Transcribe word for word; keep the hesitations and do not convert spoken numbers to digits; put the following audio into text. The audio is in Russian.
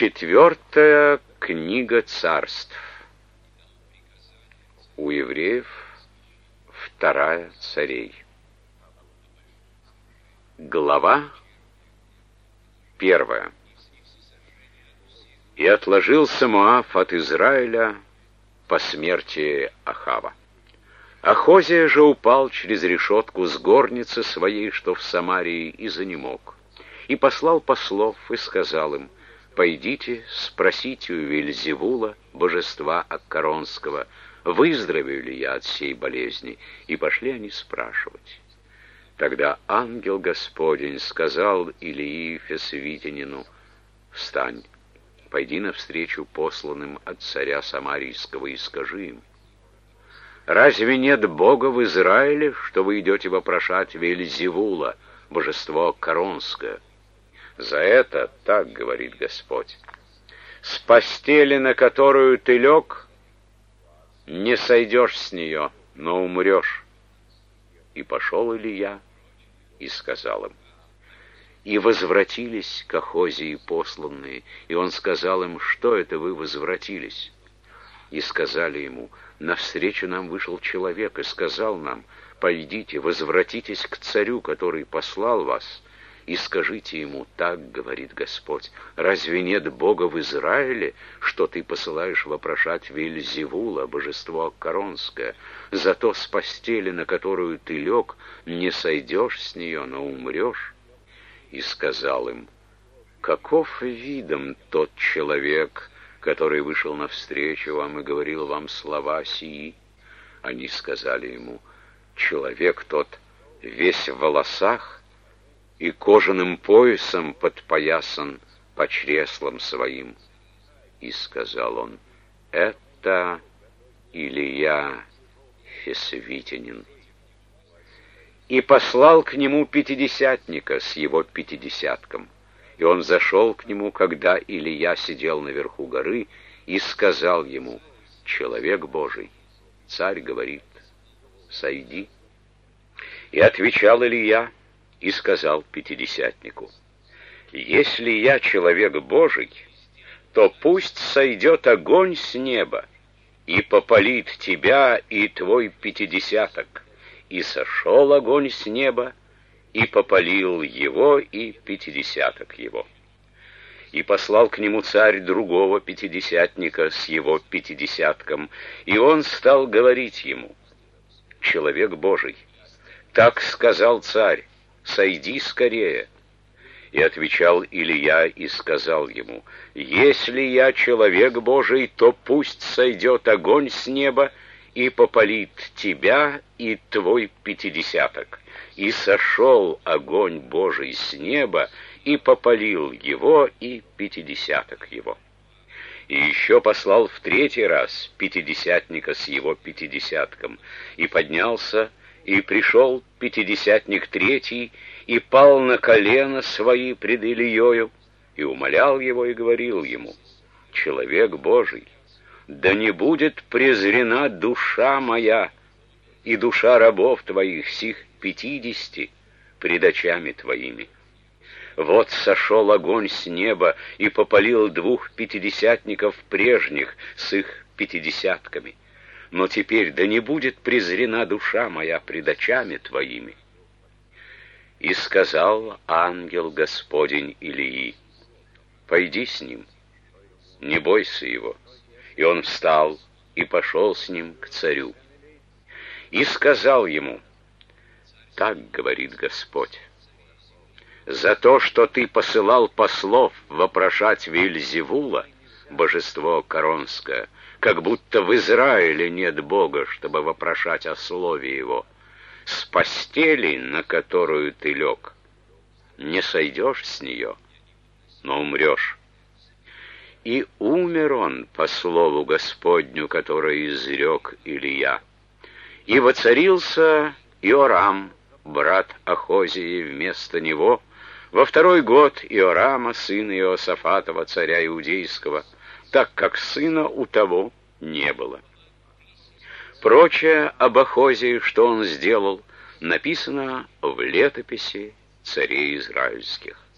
Четвертая книга царств. У евреев вторая царей. Глава первая. И отложился Моав от Израиля по смерти Ахава. Ахозия же упал через решетку с горницы своей, что в Самарии, и занемог. И послал послов, и сказал им: «Пойдите, спросите у Вельзевула, божества Аккаронского, выздоровею ли я от сей болезни». И пошли они спрашивать. Тогда ангел Господень сказал Илии Фесвитянину: «Встань, пойди навстречу посланным от царя Самарийского и скажи им: разве нет Бога в Израиле, что вы идете вопрошать Вельзевула, божество Аккаронское? За это так говорит Господь: с постели, на которую ты лег, не сойдешь с нее, но умрешь». И пошел Илия и сказал им. И возвратились к Ахозии посланные, и он сказал им: что это вы возвратились? И сказали ему: навстречу нам вышел человек и сказал нам: пойдите, возвратитесь к царю, который послал вас, и скажите ему: так говорит Господь: разве нет Бога в Израиле, что ты посылаешь вопрошать Вельзевула, божество Аккаронское? Зато с постели, на которую ты лег, не сойдешь с нее, но умрешь. И сказал им: каков видом тот человек, который вышел навстречу вам и говорил вам слова сии? Они сказали ему: человек тот весь в волосах и кожаным поясом подпоясан по чреслам своим. И сказал он: это Илия Фесвитянин. И послал к нему пятидесятника с его пятидесятком. И он зашел к нему, когда Илия сидел наверху горы, и сказал ему: человек Божий, царь говорит: сойди. И отвечал Илия и сказал пятидесятнику: если я человек Божий, то пусть сойдет огонь с неба и попалит тебя и твой пятидесяток. И сошел огонь с неба и попалил его и пятидесяток его. И послал к нему царь другого пятидесятника с его пятидесятком, и он стал говорить ему: человек Божий, так сказал царь, сойди скорее. И отвечал Илия и сказал ему: если я человек Божий, то пусть сойдет огонь с неба и попалит тебя и твой пятидесяток. И сошел огонь Божий с неба и попалил его и пятидесяток его. И еще послал в третий раз пятидесятника с его пятидесятком, и поднялся, и пришел пятидесятник третий, и пал на колено свои пред Илиею, и умолял его, и говорил ему: человек Божий, да не будет презрена душа моя и душа рабов твоих, сих пятидесяти, пред очами твоими. Вот сошел огонь с неба и попалил двух пятидесятников прежних с их пятидесятками. Но теперь да не будет презрена душа моя пред очами твоими. И сказал ангел Господень Илии: пойди с ним, не бойся его. И он встал и пошел с ним к царю. И сказал ему: так говорит Господь: за то, что ты посылал послов вопрошать Вельзевула, божество Аккаронское, как будто в Израиле нет Бога, чтобы вопрошать о слове его, с постели, на которую ты лег, не сойдешь с нее, но умрешь. И умер он по слову Господню, которое изрек Илия. И воцарился Иорам, брат Ахозии, вместо него, во второй год Иорама, сына Иосафатова, царя Иудейского, так как сына у того не было. Прочее об Ахозии, что он сделал, написано в летописи царей израильских.